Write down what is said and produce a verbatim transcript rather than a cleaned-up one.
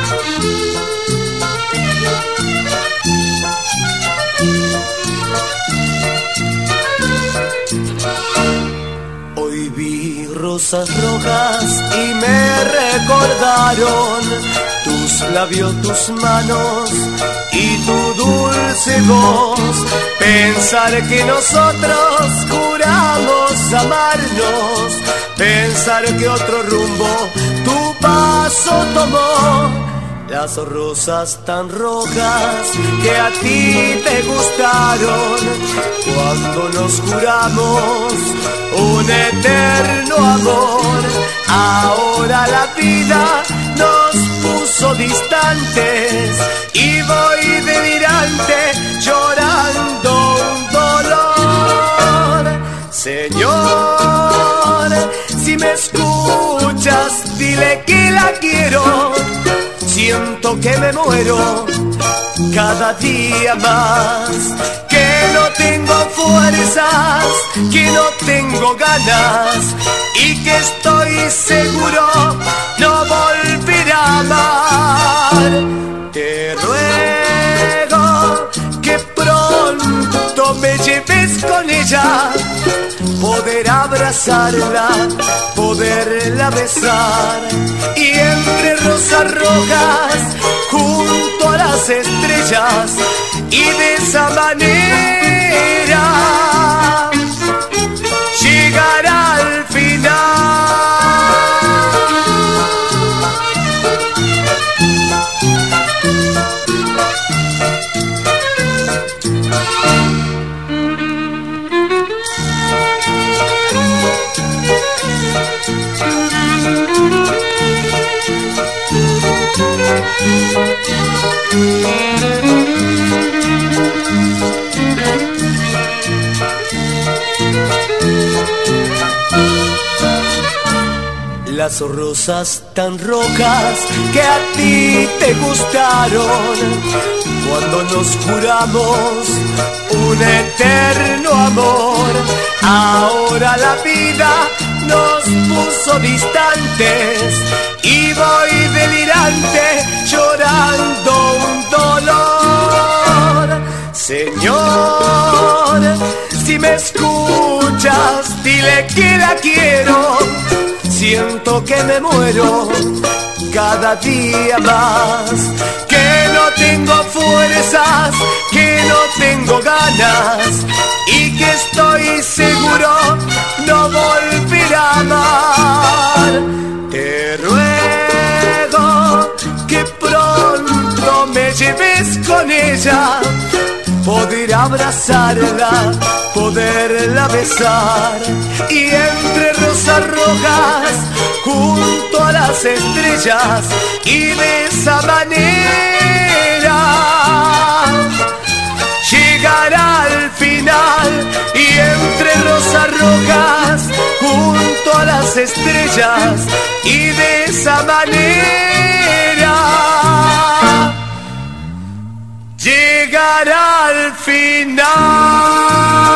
Hoy vi rosas rojas y me recordaron tus labios, tus manos y tu dulce voz. Pensar que nosotros juramos amarnos, pensar que otro rumbo tu paso tomó. Las rosas tan rojas que a ti te gustaron, cuando nos juramos un eterno amor. Ahora la vida nos puso distantes y voy delirante llorando un dolor. Señor, si me escuchas, dile que la quiero. Siento que me muero cada día más, que no tengo fuerzas, que no tengo ganas y que estoy seguro no volverá a amar. Te ruego que pronto me lleves con ella, poder abrazarla, poderla besar y entre rosas rojas junto a las estrellas, y de esa manera llegar al final. Las rosas tan rojas que a ti te gustaron, cuando nos juramos un eterno amor. Ahora la vida nos puso distantes y voy delirante llorando un dolor. Señor, si me escuchas, dile que la quiero. Siento que me muero cada día más, que no tengo fuerzas, que no tengo ganas y que estoy seguro no volverá a amar. Te ruego que pronto me lleves con ella, poder abrazarla, poderla besar y entre rosas rojas junto a las estrellas, y de esa manera llegar al final. Y entre rosas rojas junto a las estrellas, y de esa manera llegar al final.